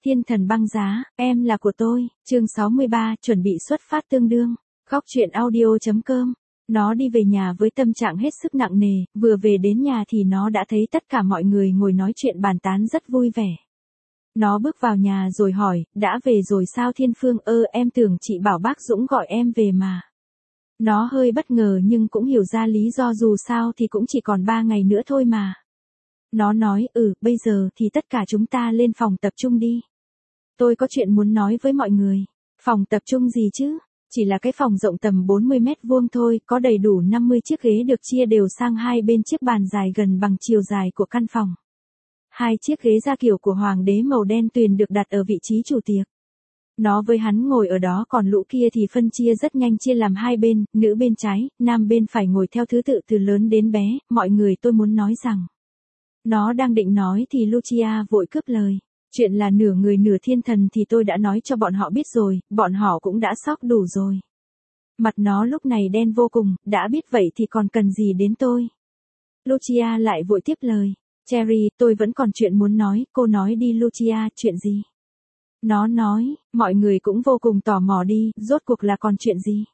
Thiên thần băng giá, em là của tôi, chương 63, chuẩn bị xuất phát tương đương. Góc truyện audio.com. Nó đi về nhà với tâm trạng hết sức nặng nề, vừa về đến nhà thì nó đã thấy tất cả mọi người ngồi nói chuyện bàn tán rất vui vẻ. Nó bước vào nhà rồi hỏi, đã về rồi sao Thiên Phương? Em tưởng chị bảo bác Dũng gọi em về mà. Nó hơi bất ngờ nhưng cũng hiểu ra lý do, dù sao thì cũng chỉ còn 3 ngày nữa thôi mà. Nó nói, bây giờ thì tất cả chúng ta lên phòng tập trung đi. Tôi có chuyện muốn nói với mọi người. Phòng tập trung gì chứ? Chỉ là cái phòng rộng tầm 40 mét vuông thôi, có đầy đủ 50 chiếc ghế được chia đều sang hai bên chiếc bàn dài gần bằng chiều dài của căn phòng. 2 chiếc ghế da kiểu của hoàng đế màu đen tuyền được đặt ở vị trí chủ tiệc. Nó với hắn ngồi ở đó, còn lũ kia thì phân chia rất nhanh, chia làm hai bên, nữ bên trái, nam bên phải, ngồi theo thứ tự từ lớn đến bé. Mọi người, tôi muốn nói rằng. Nó đang định nói thì Lucia vội cướp lời. Chuyện là nửa người nửa thiên thần thì tôi đã nói cho bọn họ biết rồi, bọn họ cũng đã sốc đủ rồi. Mặt nó lúc này đen vô cùng, đã biết vậy thì còn cần gì đến tôi. Lucia lại vội tiếp lời. Cherry, tôi vẫn còn chuyện muốn nói, cô nói đi Lucia, chuyện gì? Nó nói, mọi người cũng vô cùng tò mò đi, rốt cuộc là còn chuyện gì?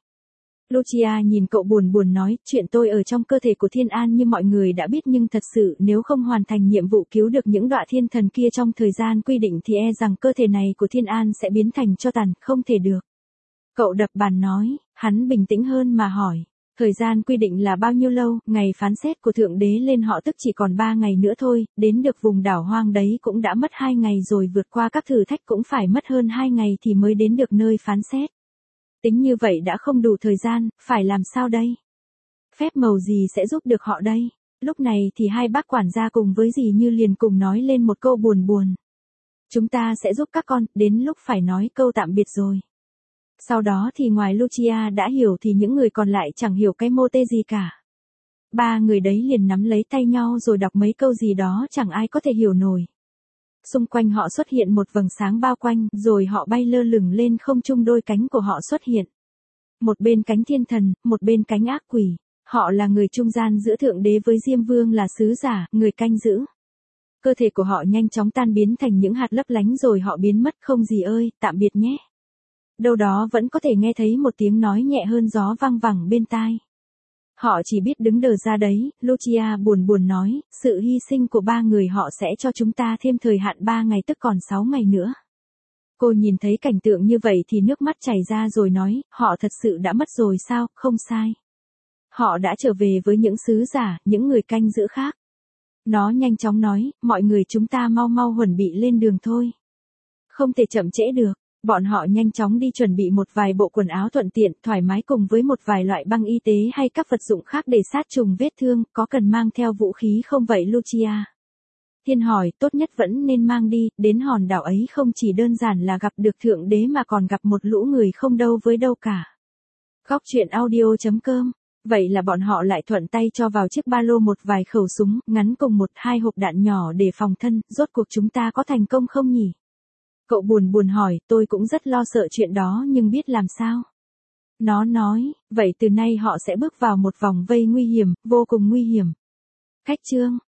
Lucia nhìn cậu buồn buồn nói, chuyện tôi ở trong cơ thể của Thiên An như mọi người đã biết, nhưng thật sự nếu không hoàn thành nhiệm vụ cứu được những đọa thiên thần kia trong thời gian quy định thì e rằng cơ thể này của Thiên An sẽ biến thành tro tàn, không thể được. Cậu đập bàn nói, hắn bình tĩnh hơn mà hỏi, thời gian quy định là bao nhiêu lâu? Ngày phán xét của Thượng Đế lên họ tức chỉ còn 3 ngày nữa thôi, đến được vùng đảo hoang đấy cũng đã mất 2 ngày rồi, vượt qua các thử thách cũng phải mất hơn 2 ngày thì mới đến được nơi phán xét. Tính như vậy đã không đủ thời gian, phải làm sao đây? Phép màu gì sẽ giúp được họ đây? Lúc này thì hai bác quản gia cùng với dì Như liền cùng nói lên một câu buồn buồn. Chúng ta sẽ giúp các con, đến lúc phải nói câu tạm biệt rồi. Sau đó thì ngoài Lucia đã hiểu thì những người còn lại chẳng hiểu cái mô tê gì cả. 3 người đấy liền nắm lấy tay nhau rồi đọc mấy câu gì đó chẳng ai có thể hiểu nổi. Xung quanh họ xuất hiện một vầng sáng bao quanh, rồi họ bay lơ lửng lên không trung, đôi cánh của họ xuất hiện. Một bên cánh thiên thần, một bên cánh ác quỷ. Họ là người trung gian giữa Thượng Đế với Diêm Vương là sứ giả, người canh giữ. Cơ thể của họ nhanh chóng tan biến thành những hạt lấp lánh rồi họ biến mất. Không gì ơi, tạm biệt nhé. Đâu đó vẫn có thể nghe thấy một tiếng nói nhẹ hơn gió vang vẳng bên tai. Họ chỉ biết đứng đờ ra đấy. Lucia buồn buồn nói, sự hy sinh của 3 người họ sẽ cho chúng ta thêm thời hạn 3 ngày, tức còn 6 ngày nữa. Cô nhìn thấy cảnh tượng như vậy thì nước mắt chảy ra rồi nói, họ thật sự đã mất rồi sao? Không sai. Họ đã trở về với những sứ giả, những người canh giữ khác. Nó nhanh chóng nói, mọi người chúng ta mau mau chuẩn bị lên đường thôi. Không thể chậm trễ được. Bọn họ nhanh chóng đi chuẩn bị một vài bộ quần áo thuận tiện, thoải mái cùng với một vài loại băng y tế hay các vật dụng khác để sát trùng vết thương. Có cần mang theo vũ khí không vậy Lucia? Thiên hỏi, tốt nhất vẫn nên mang đi, đến hòn đảo ấy không chỉ đơn giản là gặp được Thượng Đế mà còn gặp một lũ người không đâu với đâu cả. Góc truyện audio.com. Vậy là bọn họ lại thuận tay cho vào chiếc ba lô một vài khẩu súng ngắn cùng 1-2 hộp đạn nhỏ để phòng thân. Rốt cuộc chúng ta có thành công không nhỉ? Cậu buồn buồn hỏi, tôi cũng rất lo sợ chuyện đó nhưng biết làm sao? Nó nói, vậy từ nay họ sẽ bước vào một vòng vây nguy hiểm, vô cùng nguy hiểm. Khách trương,